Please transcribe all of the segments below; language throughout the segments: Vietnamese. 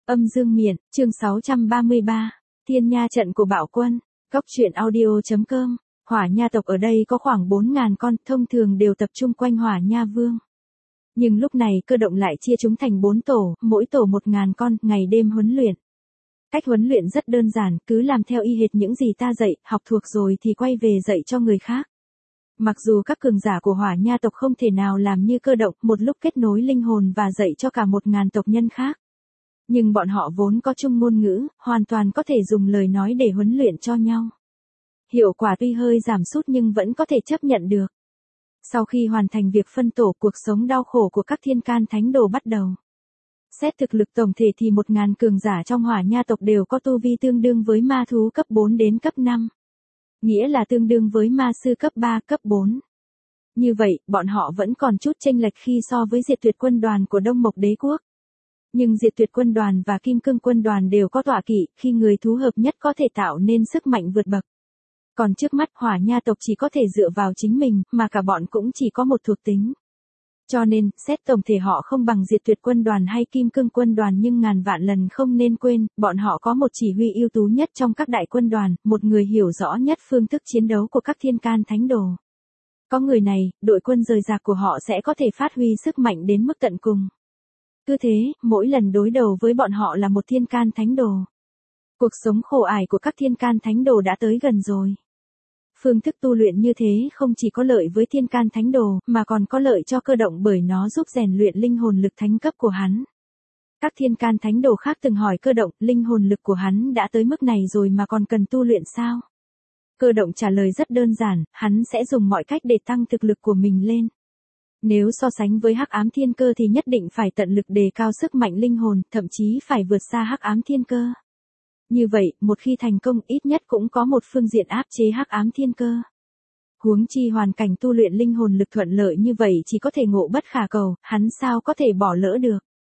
Âm dương miện, chương 633, Thiên Nha trận của Bạo Quân, Góc truyện audio.com. Hỏa Nha tộc ở đây có khoảng 4.000 con, thông thường đều tập trung quanh Hỏa Nha Vương. Nhưng lúc này Cơ Động lại chia chúng thành 4 tổ, mỗi tổ 1.000 con, ngày đêm huấn luyện. Cách huấn luyện rất đơn giản, cứ làm theo y hệt những gì ta dạy, học thuộc rồi thì quay về dạy cho người khác. Mặc dù các cường giả của Hỏa Nha tộc không thể nào làm như Cơ Động, một lúc kết nối linh hồn và dạy cho cả 1.000 tộc nhân khác. Nhưng bọn họ vốn có chung ngôn ngữ, hoàn toàn có thể dùng lời nói để huấn luyện cho nhau. Hiệu quả tuy hơi giảm sút nhưng vẫn có thể chấp nhận được. Sau khi hoàn thành việc phân tổ, cuộc sống đau khổ của các thiên can thánh đồ bắt đầu. Xét thực lực tổng thể thì 1.000 cường giả trong Hỏa Nha tộc đều có tu vi tương đương với ma thú cấp 4 đến cấp 5. Nghĩa là tương đương với ma sư cấp 3, cấp 4. Như vậy, bọn họ vẫn còn chút chênh lệch khi so với Diệt Tuyệt quân đoàn của Đông Mộc Đế quốc. Nhưng Diệt Tuyệt quân đoàn và Kim Cương quân đoàn đều có tọa kỵ, khi người thú hợp nhất có thể tạo nên sức mạnh vượt bậc. Còn trước mắt Hỏa Nha tộc chỉ có thể dựa vào chính mình, mà cả bọn cũng chỉ có một thuộc tính. Cho nên, xét tổng thể họ không bằng Diệt Tuyệt quân đoàn hay Kim Cương quân đoàn, nhưng ngàn vạn lần không nên quên, bọn họ có một chỉ huy ưu tú nhất trong các đại quân đoàn, một người hiểu rõ nhất phương thức chiến đấu của các thiên can thánh đồ. Có người này, đội quân rời rạc của họ sẽ có thể phát huy sức mạnh đến mức tận cùng. Cứ thế, mỗi lần đối đầu với bọn họ là một thiên can thánh đồ. Cuộc sống khổ ải của các thiên can thánh đồ đã tới gần rồi. Phương thức tu luyện như thế không chỉ có lợi với thiên can thánh đồ, mà còn có lợi cho Cơ Động bởi nó giúp rèn luyện linh hồn lực thánh cấp của hắn. Các thiên can thánh đồ khác từng hỏi Cơ Động, linh hồn lực của hắn đã tới mức này rồi mà còn cần tu luyện sao? Cơ Động trả lời rất đơn giản, hắn sẽ dùng mọi cách để tăng thực lực của mình lên. Nếu so sánh với Hắc Ám Thiên Cơ thì nhất định phải tận lực đề cao sức mạnh linh hồn, thậm chí phải vượt xa Hắc Ám Thiên Cơ. Như vậy, một khi thành công ít nhất cũng có một phương diện áp chế Hắc Ám Thiên Cơ. Huống chi hoàn cảnh tu luyện linh hồn lực thuận lợi như vậy chỉ có thể ngộ bất khả cầu, hắn sao có thể bỏ lỡ được.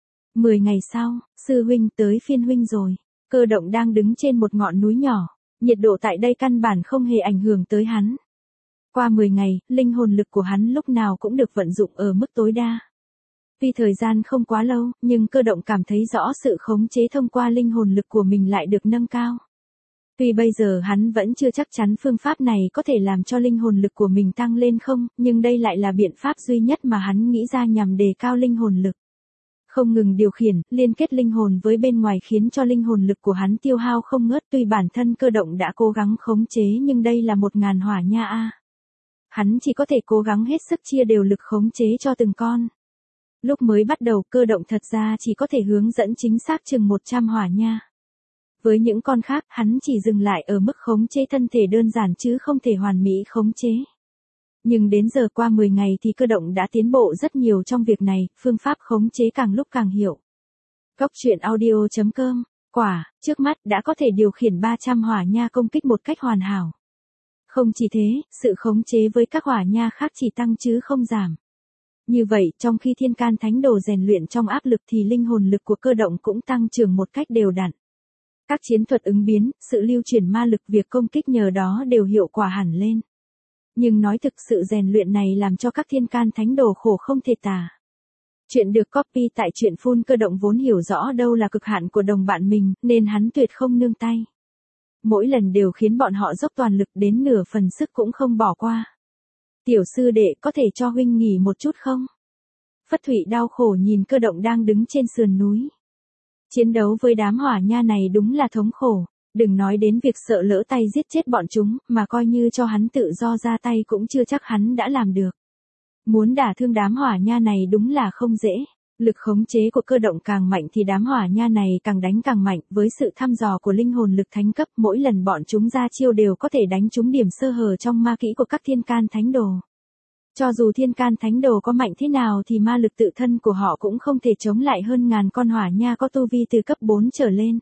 10 ngày sau, sư huynh tới phiên huynh rồi. Cơ Động đang đứng trên một ngọn núi nhỏ, nhiệt độ tại đây căn bản không hề ảnh hưởng tới hắn. Qua 10 ngày, linh hồn lực của hắn lúc nào cũng được vận dụng ở mức tối đa. Tuy thời gian không quá lâu, nhưng Cơ Động cảm thấy rõ sự khống chế thông qua linh hồn lực của mình lại được nâng cao. Tuy bây giờ hắn vẫn chưa chắc chắn phương pháp này có thể làm cho linh hồn lực của mình tăng lên không, nhưng đây lại là biện pháp duy nhất mà hắn nghĩ ra nhằm đề cao linh hồn lực. Không ngừng điều khiển, liên kết linh hồn với bên ngoài khiến cho linh hồn lực của hắn tiêu hao không ngớt. Tuy bản thân Cơ Động đã cố gắng khống chế nhưng đây là 1.000 Hỏa Nha a. Hắn chỉ có thể cố gắng hết sức chia đều lực khống chế cho từng con. Lúc mới bắt đầu Cơ Động thật ra chỉ có thể hướng dẫn chính xác chừng 100 Hỏa Nha. Với những con khác, hắn chỉ dừng lại ở mức khống chế thân thể đơn giản chứ không thể hoàn mỹ khống chế. Nhưng đến giờ qua 10 ngày thì Cơ Động đã tiến bộ rất nhiều trong việc này, phương pháp khống chế càng lúc càng hiệu. Góc truyện audio.com, quả, trước mắt đã có thể điều khiển 300 Hỏa Nha công kích một cách hoàn hảo. Không chỉ thế, sự khống chế với các Hỏa Nha khác chỉ tăng chứ không giảm. Như vậy, trong khi thiên can thánh đồ rèn luyện trong áp lực thì linh hồn lực của Cơ Động cũng tăng trưởng một cách đều đặn. Các chiến thuật ứng biến, sự lưu chuyển ma lực, việc công kích nhờ đó đều hiệu quả hẳn lên. Nhưng nói thực, sự rèn luyện này làm cho các thiên can thánh đồ khổ không thể tả. Chuyện được copy tại truyện full. Cơ Động vốn hiểu rõ đâu là cực hạn của đồng bạn mình, nên hắn tuyệt không nương tay. Mỗi lần đều khiến bọn họ dốc toàn lực, đến nửa phần sức cũng không bỏ qua. Tiểu sư đệ, có thể cho huynh nghỉ một chút không? Phất Thụy đau khổ nhìn Cơ Động đang đứng trên sườn núi. Chiến đấu với đám Hỏa Nha này đúng là thống khổ, đừng nói đến việc sợ lỡ tay giết chết bọn chúng, mà coi như cho hắn tự do ra tay cũng chưa chắc hắn đã làm được. Muốn đả thương đám Hỏa Nha này đúng là không dễ. Lực khống chế của Cơ Động càng mạnh thì đám Hỏa Nha này càng đánh càng mạnh, với sự thăm dò của linh hồn lực thánh cấp, mỗi lần bọn chúng ra chiêu đều có thể đánh trúng điểm sơ hở trong ma kỹ của các thiên can thánh đồ. Cho dù thiên can thánh đồ có mạnh thế nào thì ma lực tự thân của họ cũng không thể chống lại hơn ngàn con Hỏa Nha có tu vi từ cấp 4 trở lên.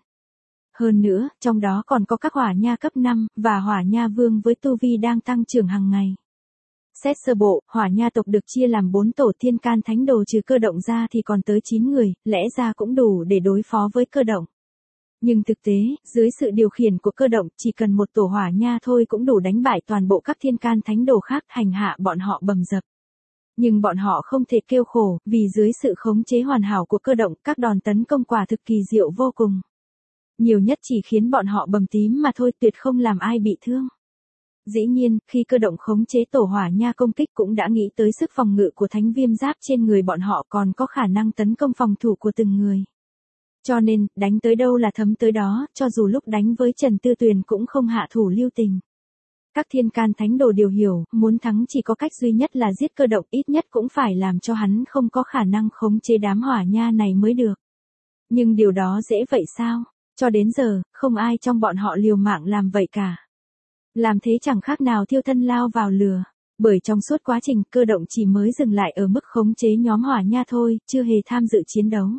Hơn nữa, trong đó còn có các Hỏa Nha cấp 5, và Hỏa Nha Vương với tu vi đang tăng trưởng hàng ngày. Xét sơ bộ, Hỏa Nha tộc được chia làm 4 tổ, thiên can thánh đồ trừ Cơ Động ra thì còn tới 9 người, lẽ ra cũng đủ để đối phó với Cơ Động. Nhưng thực tế, dưới sự điều khiển của Cơ Động, chỉ cần một tổ Hỏa Nha thôi cũng đủ đánh bại toàn bộ các thiên can thánh đồ khác, hành hạ bọn họ bầm dập. Nhưng bọn họ không thể kêu khổ, vì dưới sự khống chế hoàn hảo của cơ động, các đòn tấn công quả thực kỳ diệu vô cùng. Nhiều nhất chỉ khiến bọn họ bầm tím mà thôi, tuyệt không làm ai bị thương. Dĩ nhiên, khi cơ động khống chế tổ hỏa nha công kích cũng đã nghĩ tới sức phòng ngự của thánh viêm giáp trên người bọn họ, còn có khả năng tấn công phòng thủ của từng người. Cho nên, đánh tới đâu là thấm tới đó, cho dù lúc đánh với Trần Tư Tuyền cũng không hạ thủ lưu tình. Các thiên can thánh đồ đều hiểu, muốn thắng chỉ có cách duy nhất là giết cơ động, ít nhất cũng phải làm cho hắn không có khả năng khống chế đám hỏa nha này mới được. Nhưng điều đó dễ vậy sao? Cho đến giờ, không ai trong bọn họ liều mạng làm vậy cả. Làm thế chẳng khác nào thiêu thân lao vào lửa. Bởi trong suốt quá trình, cơ động chỉ mới dừng lại ở mức khống chế nhóm hỏa nha thôi, chưa hề tham dự chiến đấu.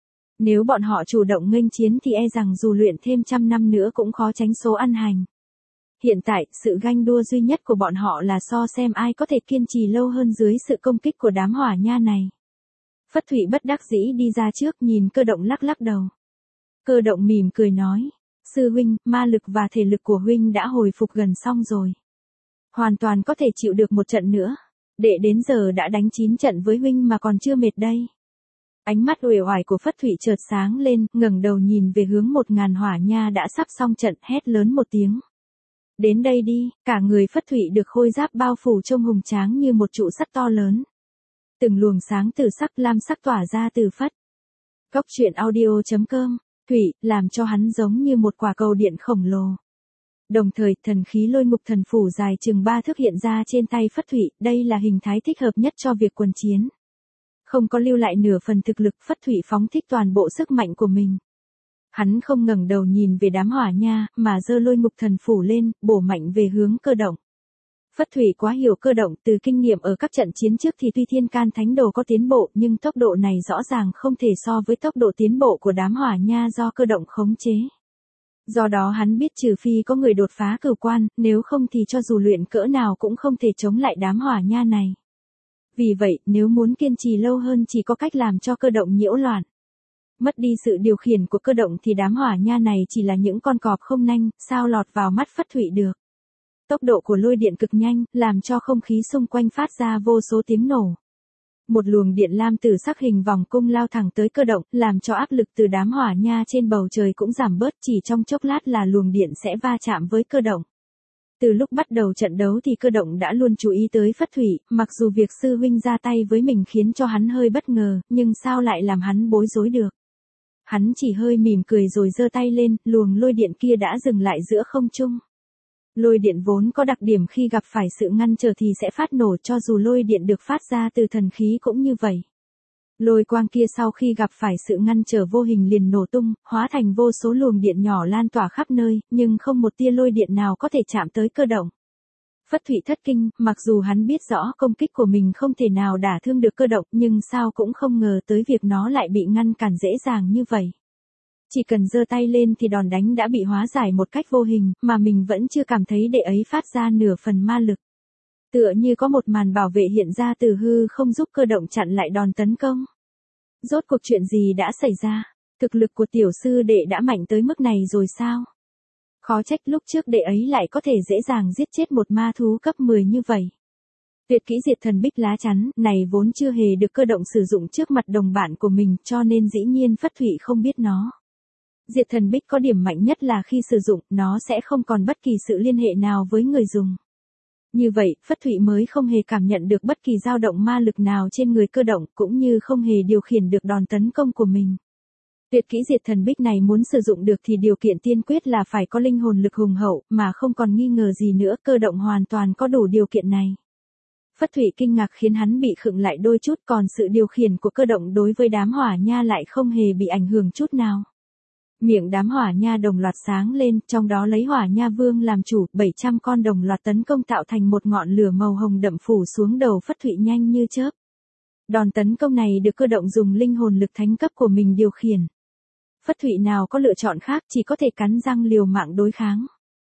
Nếu bọn họ chủ động nghênh chiến thì e rằng dù luyện thêm 100 năm nữa cũng khó tránh số ăn hành. Hiện tại, sự ganh đua duy nhất của bọn họ là so xem ai có thể kiên trì lâu hơn dưới sự công kích của đám hỏa nha này. Phất Thụy bất đắc dĩ đi ra trước, nhìn cơ động lắc lắc đầu. Cơ động mỉm cười nói, sư huynh, ma lực và thể lực của huynh đã hồi phục gần xong rồi. Hoàn toàn có thể chịu được một trận nữa. Đệ đến giờ đã đánh 9 trận với huynh mà còn chưa mệt đây. Ánh mắt uể oải của Phất Thụy chợt sáng lên, ngẩng đầu nhìn về hướng 1000 hỏa nha đã sắp xong trận, hét lớn một tiếng. Đến đây đi, cả người Phất Thụy được khôi giáp bao phủ trông hùng tráng như một trụ sắt to lớn. Từng luồng sáng từ sắc lam sắc tỏa ra từ Phất. Góc truyện audio.com, Thụy, làm cho hắn giống như một quả cầu điện khổng lồ. Đồng thời, thần khí lôi ngục thần phủ dài chừng 3 thước hiện ra trên tay Phất Thụy, đây là hình thái thích hợp nhất cho việc quần chiến. Không có lưu lại nửa phần thực lực, Phất Thụy phóng thích toàn bộ sức mạnh của mình. Hắn không ngẩng đầu nhìn về đám hỏa nha, mà giơ lôi ngục thần phủ lên, bổ mạnh về hướng cơ động. Phất Thụy quá hiểu cơ động, từ kinh nghiệm ở các trận chiến trước thì tuy thiên can thánh đồ có tiến bộ, nhưng tốc độ này rõ ràng không thể so với tốc độ tiến bộ của đám hỏa nha do cơ động khống chế. Do đó hắn biết trừ phi có người đột phá cửu quan, nếu không thì cho dù luyện cỡ nào cũng không thể chống lại đám hỏa nha này. Vì vậy, nếu muốn kiên trì lâu hơn chỉ có cách làm cho cơ động nhiễu loạn. Mất đi sự điều khiển của cơ động thì đám hỏa nha này chỉ là những con cọp không nanh, sao lọt vào mắt Phất Thụy được. Tốc độ của lôi điện cực nhanh, làm cho không khí xung quanh phát ra vô số tiếng nổ. Một luồng điện lam tử sắc hình vòng cung lao thẳng tới cơ động, làm cho áp lực từ đám hỏa nha trên bầu trời cũng giảm bớt, chỉ trong chốc lát là luồng điện sẽ va chạm với cơ động. Từ lúc bắt đầu trận đấu thì cơ động đã luôn chú ý tới Phất Thụy, mặc dù việc sư huynh ra tay với mình khiến cho hắn hơi bất ngờ, nhưng sao lại làm hắn bối rối được. Hắn chỉ hơi mỉm cười rồi giơ tay lên, luồng lôi điện kia đã dừng lại giữa không trung. Lôi điện vốn có đặc điểm khi gặp phải sự ngăn trở thì sẽ phát nổ, cho dù lôi điện được phát ra từ thần khí cũng như vậy. Lôi quang kia sau khi gặp phải sự ngăn trở vô hình liền nổ tung, hóa thành vô số luồng điện nhỏ lan tỏa khắp nơi, nhưng không một tia lôi điện nào có thể chạm tới cơ động. Phất Thụy thất kinh, mặc dù hắn biết rõ công kích của mình không thể nào đả thương được cơ động, nhưng sao cũng không ngờ tới việc nó lại bị ngăn cản dễ dàng như vậy. Chỉ cần giơ tay lên thì đòn đánh đã bị hóa giải một cách vô hình, mà mình vẫn chưa cảm thấy đệ ấy phát ra nửa phần ma lực. Tựa như có một màn bảo vệ hiện ra từ hư không giúp cơ động chặn lại đòn tấn công. Rốt cuộc chuyện gì đã xảy ra? Thực lực của tiểu sư đệ đã mạnh tới mức này rồi sao? Khó trách lúc trước đệ ấy lại có thể dễ dàng giết chết một ma thú cấp 10 như vậy. Tuyệt kỹ diệt thần bích lá chắn này vốn chưa hề được cơ động sử dụng trước mặt đồng bạn của mình, cho nên dĩ nhiên Phất Thụy không biết nó. Diệt thần bích có điểm mạnh nhất là khi sử dụng, nó sẽ không còn bất kỳ sự liên hệ nào với người dùng. Như vậy, Phất Thụy mới không hề cảm nhận được bất kỳ dao động ma lực nào trên người cơ động, cũng như không hề điều khiển được đòn tấn công của mình. Tuyệt kỹ diệt thần bích này muốn sử dụng được thì điều kiện tiên quyết là phải có linh hồn lực hùng hậu, mà không còn nghi ngờ gì nữa, cơ động hoàn toàn có đủ điều kiện này. Phất Thụy kinh ngạc khiến hắn bị khựng lại đôi chút, còn sự điều khiển của cơ động đối với đám hỏa nha lại không hề bị ảnh hưởng chút nào. Miệng đám hỏa nha đồng loạt sáng lên, trong đó lấy hỏa nha vương làm chủ, 700 con đồng loạt tấn công tạo thành một ngọn lửa màu hồng đậm phủ xuống đầu Phất Thụy nhanh như chớp. Đòn tấn công này được cơ động dùng linh hồn lực thánh cấp của mình điều khiển. Phất Thụy nào có lựa chọn khác, chỉ có thể cắn răng liều mạng đối kháng.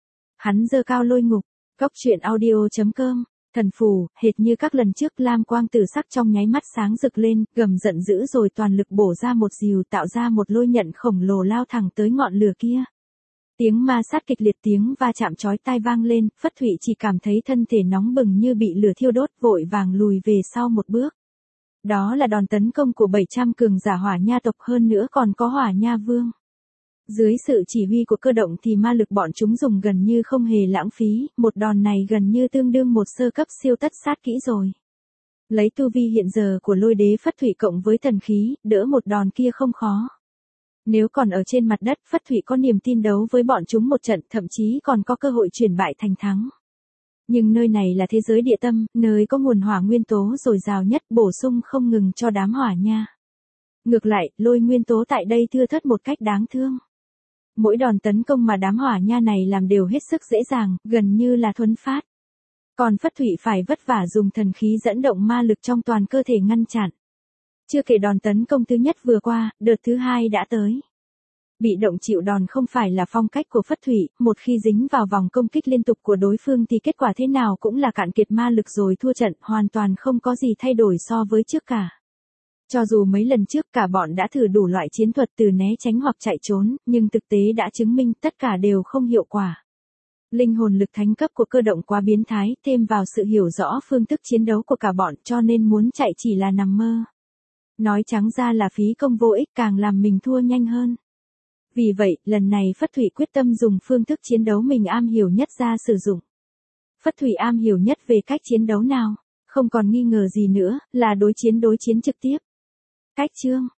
Hắn giơ cao lôi ngục, góc truyện audio.com, thần phù, hệt như các lần trước, lam quang tử sắc trong nháy mắt sáng rực lên, gầm giận dữ rồi toàn lực bổ ra một dìu, tạo ra một lôi nhận khổng lồ lao thẳng tới ngọn lửa kia. Tiếng ma sát kịch liệt, tiếng va chạm chói tai vang lên, Phất Thụy chỉ cảm thấy thân thể nóng bừng như bị lửa thiêu đốt, vội vàng lùi về sau một bước. Đó là đòn tấn công của 700 cường giả Hỏa Nha tộc, hơn nữa còn có Hỏa Nha Vương. Dưới sự chỉ huy của cơ động thì ma lực bọn chúng dùng gần như không hề lãng phí, một đòn này gần như tương đương một sơ cấp siêu tất sát kỹ rồi. Lấy tu vi hiện giờ của Lôi Đế Phất Thụy cộng với thần khí, đỡ một đòn kia không khó. Nếu còn ở trên mặt đất, Phất Thụy có niềm tin đấu với bọn chúng một trận, thậm chí còn có cơ hội chuyển bại thành thắng. Nhưng nơi này là thế giới địa tâm, nơi có nguồn hỏa nguyên tố dồi dào nhất, bổ sung không ngừng cho đám hỏa nha. Ngược lại, lôi nguyên tố tại đây thưa thớt một cách đáng thương. Mỗi đòn tấn công mà đám hỏa nha này làm đều hết sức dễ dàng, gần như là thuấn phát. Còn Phất Thụy phải vất vả dùng thần khí dẫn động ma lực trong toàn cơ thể ngăn chặn. Chưa kể đòn tấn công thứ nhất vừa qua, đợt thứ hai đã tới. Bị động chịu đòn không phải là phong cách của Phất Thụy, một khi dính vào vòng công kích liên tục của đối phương thì kết quả thế nào cũng là cạn kiệt ma lực rồi thua trận, hoàn toàn không có gì thay đổi so với trước cả. Cho dù mấy lần trước cả bọn đã thử đủ loại chiến thuật từ né tránh hoặc chạy trốn, nhưng thực tế đã chứng minh tất cả đều không hiệu quả. Linh hồn lực thánh cấp của cơ động quá biến thái, thêm vào sự hiểu rõ phương thức chiến đấu của cả bọn, cho nên muốn chạy chỉ là nằm mơ. Nói trắng ra là phí công vô ích, càng làm mình thua nhanh hơn. Vì vậy, lần này Phất Thụy quyết tâm dùng phương thức chiến đấu mình am hiểu nhất ra sử dụng. Phất Thụy am hiểu nhất về cách chiến đấu nào? Không còn nghi ngờ gì nữa, là đối chiến trực tiếp. Cách chương